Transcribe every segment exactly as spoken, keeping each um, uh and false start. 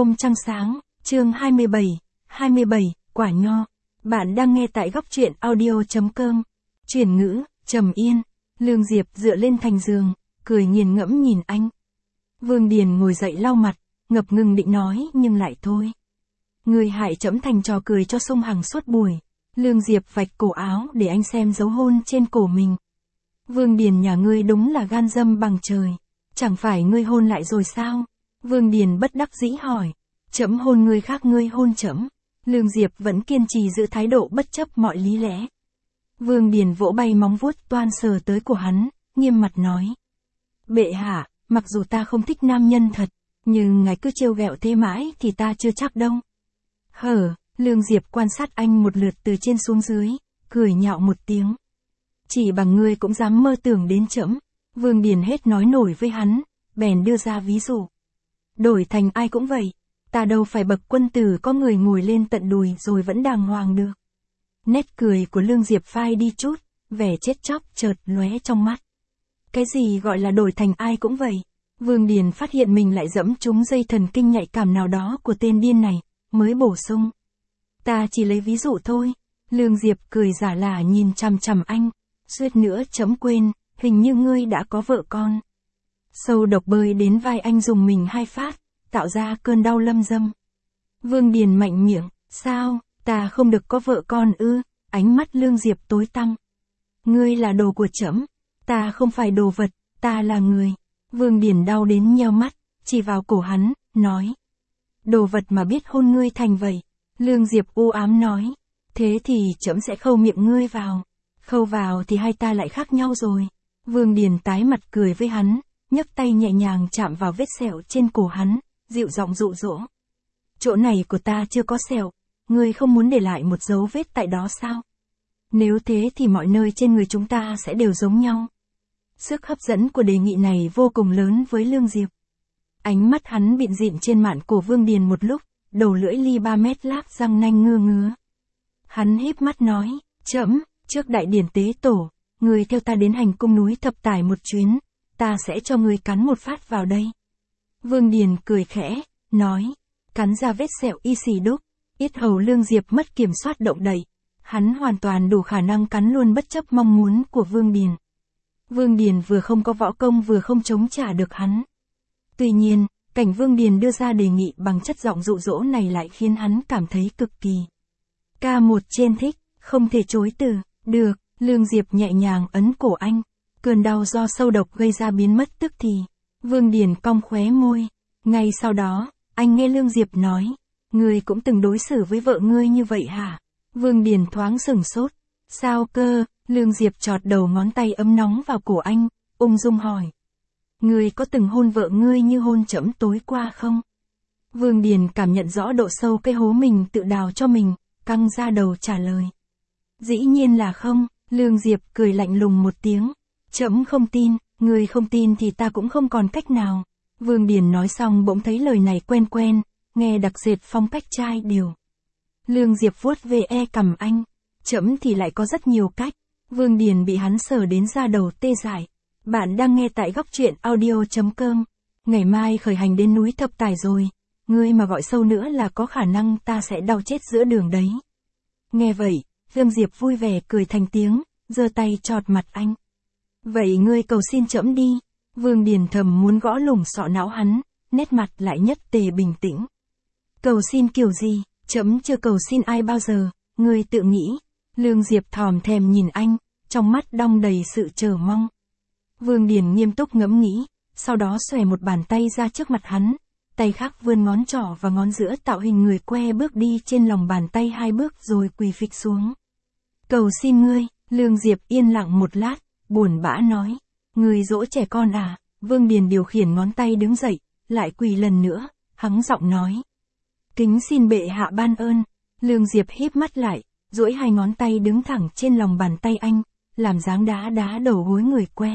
Hôm trăng sáng, chương hai mươi bảy, hai mươi bảy, quả nho. Bạn đang nghe tại góc truyện audio.com. Chuyển ngữ, trầm yên. Lương Diệp dựa lên thành giường, cười nghiền ngẫm nhìn anh. Vương Điền ngồi dậy lau mặt, ngập ngừng định nói nhưng lại thôi. Người hại trẫm thành trò cười cho sông Hằng suốt buổi. Lương Diệp vạch cổ áo để anh xem dấu hôn trên cổ mình. Vương Điền nhà ngươi đúng là gan dâm bằng trời. Chẳng phải ngươi hôn lại rồi sao? Vương Điền bất đắc dĩ hỏi. Trẫm hôn ngươi khác ngươi hôn trẫm. Lương Diệp vẫn kiên trì giữ thái độ bất chấp mọi lý lẽ. Vương Điền vỗ bay móng vuốt toan sờ tới của hắn, nghiêm mặt nói. Bệ hạ, mặc dù ta không thích nam nhân thật, nhưng ngài cứ trêu ghẹo thế mãi thì ta chưa chắc đâu. Hở, Lương Diệp quan sát anh một lượt từ trên xuống dưới, cười nhạo một tiếng. Chỉ bằng ngươi cũng dám mơ tưởng đến trẫm. Vương Điền hết nói nổi với hắn, bèn đưa ra ví dụ. Đổi thành ai cũng vậy, ta đâu phải bậc quân tử có người ngồi lên tận đùi rồi vẫn đàng hoàng được. Nét cười của Lương Diệp phai đi chút, vẻ chết chóc chợt lóe trong mắt. Cái gì gọi là đổi thành ai cũng vậy? Vương Điền phát hiện mình lại dẫm trúng dây thần kinh nhạy cảm nào đó của tên điên này, mới bổ sung. Ta chỉ lấy ví dụ thôi. Lương Diệp cười giả lả nhìn chằm chằm anh, suýt nữa chấm quên, hình như ngươi đã có vợ con. Sâu độc bơi đến vai anh dùng mình hai phát, tạo ra cơn đau lâm dâm. Vương Điền mạnh miệng, sao, ta không được có vợ con ư? Ánh mắt Lương Diệp tối tăm. Ngươi là đồ của trẫm, ta không phải đồ vật, ta là người. Vương Điền đau đến nheo mắt, chỉ vào cổ hắn, nói. Đồ vật mà biết hôn ngươi thành vậy. Lương Diệp u ám nói. Thế thì trẫm sẽ khâu miệng ngươi vào. Khâu vào thì hai ta lại khác nhau rồi. Vương Điền tái mặt cười với hắn, nhấc tay nhẹ nhàng chạm vào vết sẹo trên cổ hắn, dịu giọng dụ dỗ. Chỗ này của ta chưa có sẹo, ngươi không muốn để lại một dấu vết tại đó sao? Nếu thế thì mọi nơi trên người chúng ta sẽ đều giống nhau. Sức hấp dẫn của đề nghị này vô cùng lớn với Lương Diệp. Ánh mắt hắn bịn dịn trên mạn cổ Vương Điền một lúc, đầu lưỡi ly ba mét lác răng nanh ngưa ngứa. Hắn híp mắt nói, trẫm, trước đại điển tế tổ, người theo ta đến hành cung núi Thập Tải một chuyến, ta sẽ cho người cắn một phát vào đây. Vương Điền cười khẽ, nói, cắn ra vết sẹo y xì đúc, yết hầu Lương Diệp mất kiểm soát động đậy. Hắn hoàn toàn đủ khả năng cắn luôn bất chấp mong muốn của Vương Điền. Vương Điền vừa không có võ công vừa không chống trả được hắn. Tuy nhiên, cảnh Vương Điền đưa ra đề nghị bằng chất giọng dụ dỗ này lại khiến hắn cảm thấy cực kỳ. Ca một trên thích, không thể chối từ, được, Lương Diệp nhẹ nhàng ấn cổ anh. Cơn đau do sâu độc gây ra biến mất tức thì. Vương Điền cong khóe môi. Ngay sau đó, anh nghe Lương Diệp nói. Ngươi cũng từng đối xử với vợ ngươi như vậy hả? Vương Điền thoáng sửng sốt. Sao cơ? Lương Diệp chọt đầu ngón tay ấm nóng vào cổ anh, ung dung hỏi. Ngươi có từng hôn vợ ngươi như hôn trẫm tối qua không? Vương Điền cảm nhận rõ độ sâu cái hố mình tự đào cho mình, căng ra đầu trả lời. Dĩ nhiên là không. Lương Diệp cười lạnh lùng một tiếng. Trẫm không tin, ngươi không tin thì ta cũng không còn cách nào. Vương Điền nói xong bỗng thấy lời này quen quen, nghe đặc sệt phong cách trai điều. Lương Diệp vuốt về e cằm anh. Trẫm thì lại có rất nhiều cách. Vương Điền bị hắn sờ đến da đầu tê dại. Bạn đang nghe tại góc truyện audio.com. Ngày mai khởi hành đến núi Thập Tải rồi. Ngươi mà gọi sâu nữa là có khả năng ta sẽ đau chết giữa đường đấy. Nghe vậy, Lương Diệp vui vẻ cười thành tiếng, giơ tay chọt mặt anh. Vậy ngươi cầu xin trẫm đi. Vương Điền thầm muốn gõ lủng sọ não hắn, nét mặt lại nhất tề bình tĩnh. Cầu xin kiểu gì, trẫm chưa cầu xin ai bao giờ, ngươi tự nghĩ. Lương Diệp thòm thèm nhìn anh, trong mắt đong đầy sự chờ mong. Vương Điền nghiêm túc ngẫm nghĩ, sau đó xòe một bàn tay ra trước mặt hắn, tay khác vươn ngón trỏ và ngón giữa tạo hình người que bước đi trên lòng bàn tay hai bước rồi quỳ phịch xuống. Cầu xin ngươi. Lương Diệp yên lặng một lát, buồn bã nói. Ngươi dỗ trẻ con à? Vương Điền điều khiển ngón tay đứng dậy, lại quỳ lần nữa, hắng giọng nói. Kính xin bệ hạ ban ơn. Lương Diệp híp mắt lại, duỗi hai ngón tay đứng thẳng trên lòng bàn tay anh, làm dáng đá đá đầu gối người que.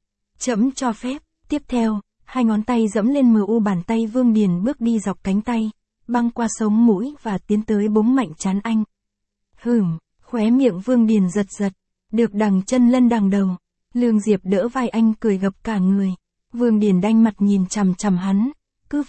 Trẫm cho phép. Tiếp theo, hai ngón tay dẫm lên mờ u bàn tay Vương Điền bước đi dọc cánh tay, băng qua sống mũi và tiến tới búng mạnh trán anh. Hửm, khóe miệng Vương Điền giật giật, được đằng chân lân đằng đầu. Lương Diệp đỡ vai anh cười gập cả người. Vương Điền đanh mặt nhìn chằm chằm hắn. Cứ vậy,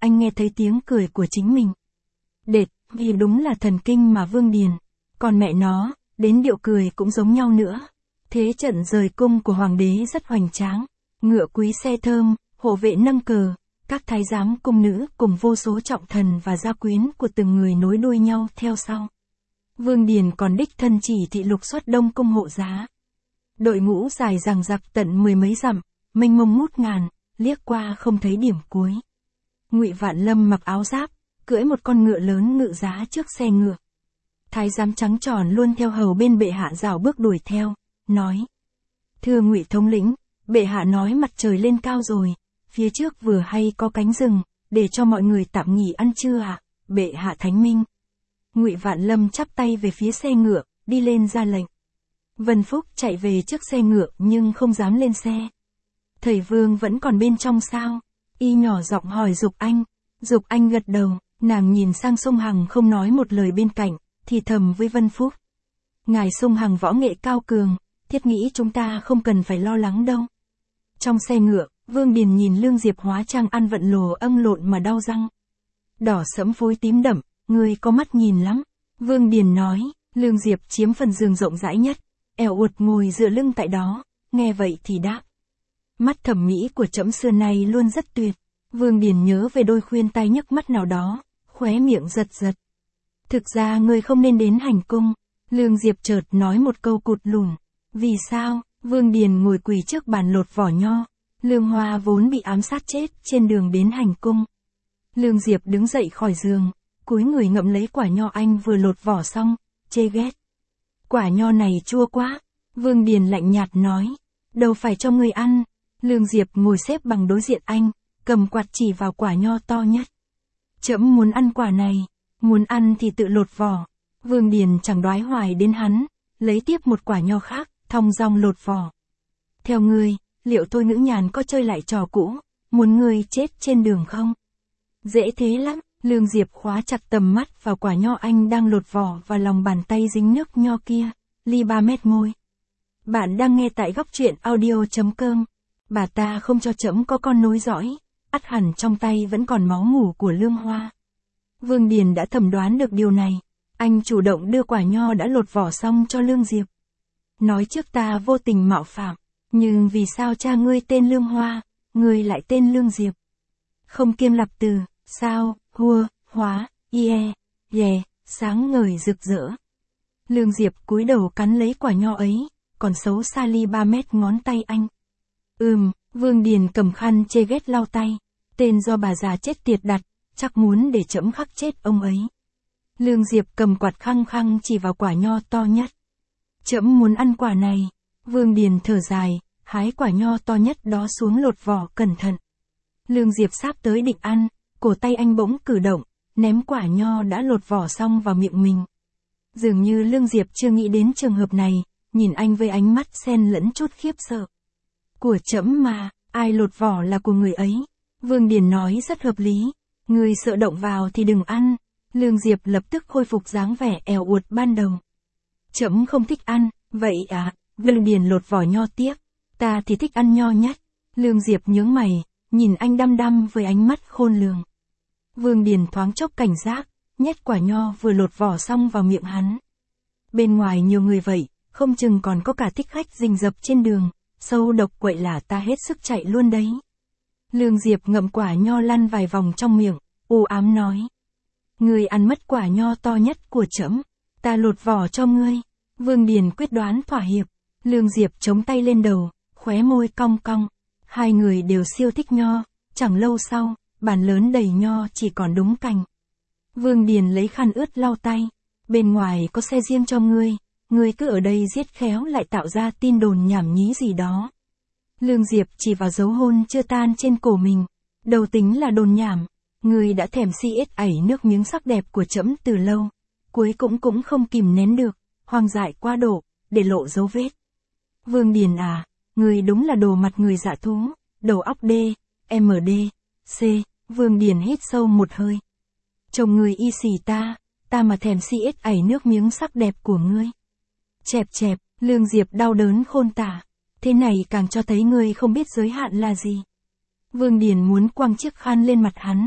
anh nghe thấy tiếng cười của chính mình. Đệt, vì đúng là thần kinh mà Vương Điền. Còn mẹ nó, đến điệu cười cũng giống nhau nữa. Thế trận rời cung của hoàng đế rất hoành tráng. Ngựa quý xe thơm, hộ vệ nâng cờ, các thái giám cung nữ cùng vô số trọng thần và gia quyến của từng người nối đuôi nhau theo sau. Vương Điền còn đích thân chỉ thị lục xuất đông cung hộ giá. Đội ngũ dài dằng dặc tận mười mấy dặm, mênh mông ngút ngàn, liếc qua không thấy điểm cuối. Ngụy Vạn Lâm mặc áo giáp, cưỡi một con ngựa lớn ngự giá trước xe ngựa. Thái giám trắng tròn luôn theo hầu bên bệ hạ rảo bước đuổi theo, nói: "Thưa Ngụy thống lĩnh, bệ hạ nói mặt trời lên cao rồi, phía trước vừa hay có cánh rừng, để cho mọi người tạm nghỉ ăn trưa ạ." Bệ hạ thánh minh. Ngụy Vạn Lâm chắp tay về phía xe ngựa, đi lên ra lệnh. Vân Phúc chạy về trước xe ngựa nhưng không dám lên xe. "Thầy Vương vẫn còn bên trong sao?" Y nhỏ giọng hỏi Dục Anh. Dục Anh gật đầu, nàng nhìn sang Sông Hằng không nói một lời bên cạnh, thì thầm với Vân Phúc: "Ngài Sông Hằng võ nghệ cao cường, thiết nghĩ chúng ta không cần phải lo lắng đâu." Trong xe ngựa, Vương Điền nhìn Lương Diệp hóa trang ăn vận lồ âng lộn mà đau răng. "Đỏ sẫm phối tím đậm, ngươi có mắt nhìn lắm." Vương Điền nói. Lương Diệp chiếm phần giường rộng rãi nhất, ẻo uột ngồi dựa lưng tại đó, nghe vậy thì đáp: "Mắt thẩm mỹ của trẫm xưa nay luôn rất tuyệt." Vương Điền nhớ về đôi khuyên tai nhức mắt nào đó, khóe miệng giật giật. "Thực ra ngươi không nên đến hành cung." Lương Diệp chợt nói một câu cụt lùn. "Vì sao?" Vương Điền ngồi quỳ trước bàn lột vỏ nho. Lương Hoa vốn bị ám sát chết trên đường đến hành cung. Lương Diệp đứng dậy khỏi giường, cúi người ngậm lấy quả nho anh vừa lột vỏ xong, chê ghét: "Quả nho này chua quá." Vương Điền lạnh nhạt nói: "Đâu phải cho ngươi ăn." Lương Diệp ngồi xếp bằng đối diện anh, cầm quạt chỉ vào quả nho to nhất. "Trẫm muốn ăn quả này, muốn ăn thì tự lột vỏ." Vương Điền chẳng đoái hoài đến hắn, lấy tiếp một quả nho khác, thong dong lột vỏ. "Theo ngươi, liệu tôi Ngữ Nhàn có chơi lại trò cũ, muốn ngươi chết trên đường không?" "Dễ thế lắm." Lương Diệp khóa chặt tầm mắt vào quả nho anh đang lột vỏ và lòng bàn tay dính nước nho kia, ly ba mét môi. Bạn đang nghe tại góc truyện audio chấm com. Bà ta không cho trẫm có con nối dõi, ắt hẳn trong tay vẫn còn máu mủ của Lương Hoa. Vương Điền đã thẩm đoán được điều này, anh chủ động đưa quả nho đã lột vỏ xong cho Lương Diệp. "Nói trước ta vô tình mạo phạm, nhưng vì sao cha ngươi tên Lương Hoa, ngươi lại tên Lương Diệp? Không kiêm lập từ, sao, hua, hóa, ie, ye, sáng ngời rực rỡ." Lương Diệp cúi đầu cắn lấy quả nho ấy, còn xấu xa ly ba mét ngón tay anh. Ừm, Vương Điền cầm khăn chê ghét lau tay. "Tên do bà già chết tiệt đặt, chắc muốn để trẫm khắc chết ông ấy." Lương Diệp cầm quạt khăng khăng chỉ vào quả nho to nhất. "Trẫm muốn ăn quả này." Vương Điền thở dài, hái quả nho to nhất đó xuống lột vỏ cẩn thận. Lương Diệp sắp tới định ăn, cổ tay anh bỗng cử động, ném quả nho đã lột vỏ xong vào miệng mình. Dường như Lương Diệp chưa nghĩ đến trường hợp này, nhìn anh với ánh mắt xen lẫn chút khiếp sợ. "Của trẫm mà, ai lột vỏ là của người ấy." Vương Điền nói rất hợp lý. "Người sợ động vào thì đừng ăn." Lương Diệp lập tức khôi phục dáng vẻ èo uột ban đầu. "Trẫm không thích ăn." "Vậy à?" Vương Điền lột vỏ nho tiếp. "Ta thì thích ăn nho nhất." Lương Diệp nhướng mày, nhìn anh đăm đăm với ánh mắt khôn lường. Vương Điền thoáng chốc cảnh giác, nhét quả nho vừa lột vỏ xong vào miệng hắn. Bên ngoài nhiều người vậy, không chừng còn có cả thích khách rình rập trên đường, sâu độc quậy là ta hết sức chạy luôn đấy. Lương Diệp ngậm quả nho lăn vài vòng trong miệng, u ám nói: "Ngươi ăn mất quả nho to nhất của trẫm, ta lột vỏ cho ngươi." Vương Điền quyết đoán thỏa hiệp. Lương Diệp chống tay lên đầu, khóe môi cong cong. Hai người đều siêu thích nho, chẳng lâu sau, bàn lớn đầy nho chỉ còn đúng cành. Vương Điền lấy khăn ướt lau tay. "Bên ngoài có xe riêng cho ngươi, ngươi cứ ở đây giết khéo lại tạo ra tin đồn nhảm nhí gì đó." Lương Diệp chỉ vào dấu hôn chưa tan trên cổ mình. "Đầu tính là đồn nhảm, ngươi đã thèm si ết ảy nước miếng sắc đẹp của trẫm từ lâu, cuối cũng cũng không kìm nén được, hoang dại quá độ, để lộ dấu vết." "Vương Điền à, ngươi đúng là đồ mặt người dạ thú, đầu óc D, M D, C." Vương Điền hít sâu một hơi. "Chồng ngươi y xì ta, ta mà thèm si ết ảy nước miếng sắc đẹp của ngươi." Chẹp chẹp, Lương Diệp đau đớn khôn tả. "Thế này càng cho thấy ngươi không biết giới hạn là gì." Vương Điền muốn quăng chiếc khăn lên mặt hắn,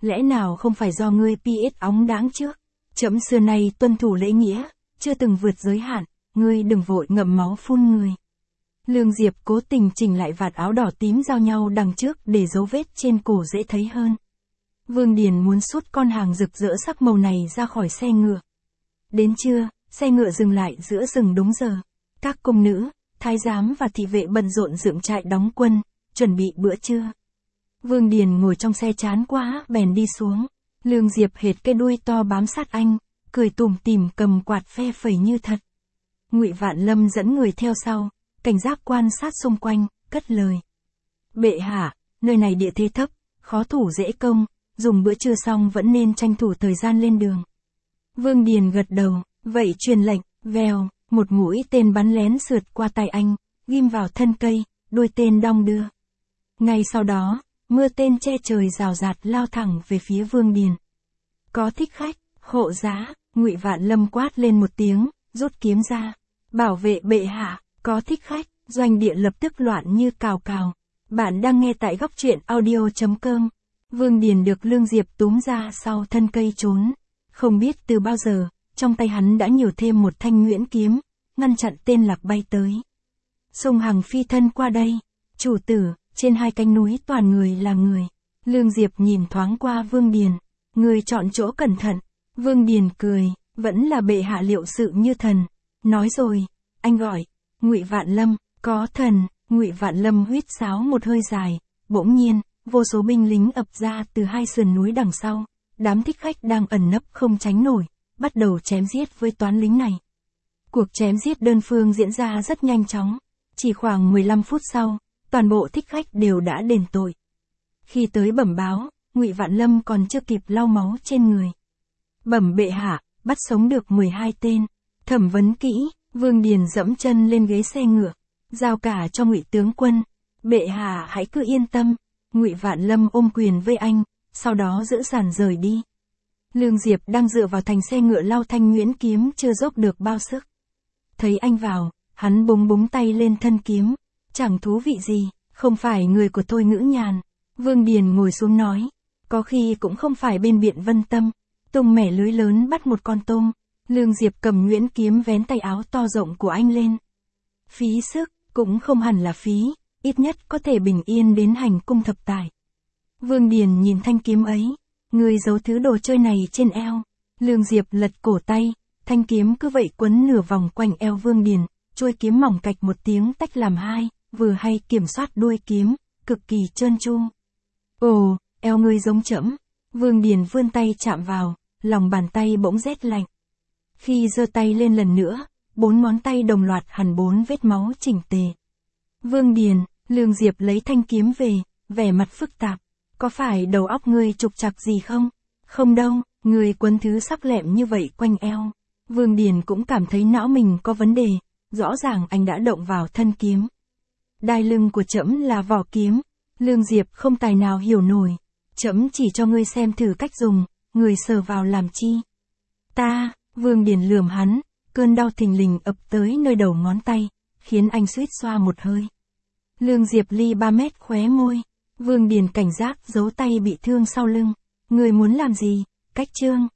Lẽ nào không phải do ngươi pi ết óng đáng trước? Trẫm xưa nay tuân thủ lễ nghĩa, chưa từng vượt giới hạn, ngươi đừng vội ngậm máu phun người. Lương Diệp cố tình chỉnh lại vạt áo đỏ tím giao nhau đằng trước để dấu vết trên cổ dễ thấy hơn. Vương Điền muốn sút con hàng rực rỡ sắc màu này ra khỏi xe ngựa. Đến trưa, xe ngựa dừng lại giữa rừng đúng giờ. Các cung nữ, thái giám và thị vệ bận rộn dựng trại đóng quân, chuẩn bị bữa trưa. Vương Điền ngồi trong xe chán quá, bèn đi xuống. Lương Diệp hệt cái đuôi to bám sát anh, cười tủm tỉm cầm quạt phe phẩy như thật. Ngụy Vạn Lâm dẫn người theo sau, cảnh giác quan sát xung quanh, cất lời. Bệ hạ, nơi này địa thế thấp, khó thủ dễ công, dùng bữa trưa xong vẫn nên tranh thủ thời gian lên đường. Vương Điền gật đầu, vậy truyền lệnh, vèo, một mũi tên bắn lén sượt qua tay anh, ghim vào thân cây, đuôi tên đong đưa. Ngay sau đó, mưa tên che trời rào rạt lao thẳng về phía Vương Điền. Có thích khách, hộ giá, Ngụy Vạn Lâm quát lên một tiếng, rút kiếm ra. Bảo vệ bệ hạ, có thích khách, doanh địa lập tức loạn như cào cào. Bạn đang nghe tại góc truyện audio chấm com. Vương Điền được Lương Diệp túm ra sau thân cây trốn. Không biết từ bao giờ, trong tay hắn đã nhiều thêm một thanh nhuyễn kiếm, ngăn chặn tên lạc bay tới. Sùng Hằng phi thân qua đây. Chủ tử, trên hai cánh núi toàn người là người. Lương Diệp nhìn thoáng qua Vương Điền. Người chọn chỗ cẩn thận. Vương Điền cười, vẫn là bệ hạ liệu sự như thần. Nói rồi, anh gọi. Ngụy Vạn Lâm, có thần. Ngụy Vạn Lâm huýt sáo một hơi dài. Bỗng nhiên, vô số binh lính ập ra từ hai sườn núi đằng sau. Đám thích khách đang ẩn nấp không tránh nổi, bắt đầu chém giết với toán lính này. Cuộc chém giết đơn phương diễn ra rất nhanh chóng. Chỉ khoảng mười lăm phút sau, toàn bộ thích khách đều đã đền tội. Khi tới bẩm báo, Ngụy Vạn Lâm còn chưa kịp lau máu trên người. Bẩm bệ hạ, bắt sống được mười hai tên. Thẩm vấn kỹ, Vương Điền dẫm chân lên ghế xe ngựa, giao cả cho Ngụy tướng quân. Bệ hạ hãy cứ yên tâm. Ngụy Vạn Lâm ôm quyền với anh, sau đó giữ sàn rời đi. Lương Diệp đang dựa vào thành xe ngựa lau thanh nhuyễn kiếm chưa dốc được bao sức. Thấy anh vào, hắn búng búng tay lên thân kiếm. Chẳng thú vị gì, không phải người của tôi Ngữ Nhàn. Vương Điền ngồi xuống nói, có khi cũng không phải bên biển Vân Tâm. Tung mẻ lưới lớn bắt một con tôm. Lương Diệp cầm nhuyễn kiếm vén tay áo to rộng của anh lên. Phí sức, cũng không hẳn là phí, ít nhất có thể bình yên đến hành cung thập tải. Vương Điền nhìn thanh kiếm ấy, người giấu thứ đồ chơi này trên eo. Lương Diệp lật cổ tay, thanh kiếm cứ vậy quấn nửa vòng quanh eo Vương Điền, chuôi kiếm mỏng cạch một tiếng tách làm hai, vừa hay kiểm soát đuôi kiếm, cực kỳ trơn tru. Ồ, eo ngươi giống trẫm. Vương Điền vươn tay chạm vào, lòng bàn tay bỗng rét lạnh. Khi giơ tay lên lần nữa, bốn ngón tay đồng loạt hằn bốn vết máu chỉnh tề. Vương Điền, Lương Diệp lấy thanh kiếm về, vẻ mặt phức tạp. Có phải đầu óc ngươi trục trặc gì không? Không đâu, ngươi quấn thứ sắc lẹm như vậy quanh eo. Vương Điền cũng cảm thấy não mình có vấn đề, rõ ràng anh đã động vào thân kiếm. Đai lưng của trẫm là vỏ kiếm. Lương Diệp không tài nào hiểu nổi. Trẫm chỉ cho ngươi xem thử cách dùng, người sờ vào làm chi? Ta, Vương Điền lườm hắn, cơn đau thình lình ập tới nơi đầu ngón tay, khiến anh suýt xoa một hơi. Lương Diệp ly ba mét khóe môi. Vương Điền cảnh giác giấu tay bị thương sau lưng. Người muốn làm gì? Cách trương.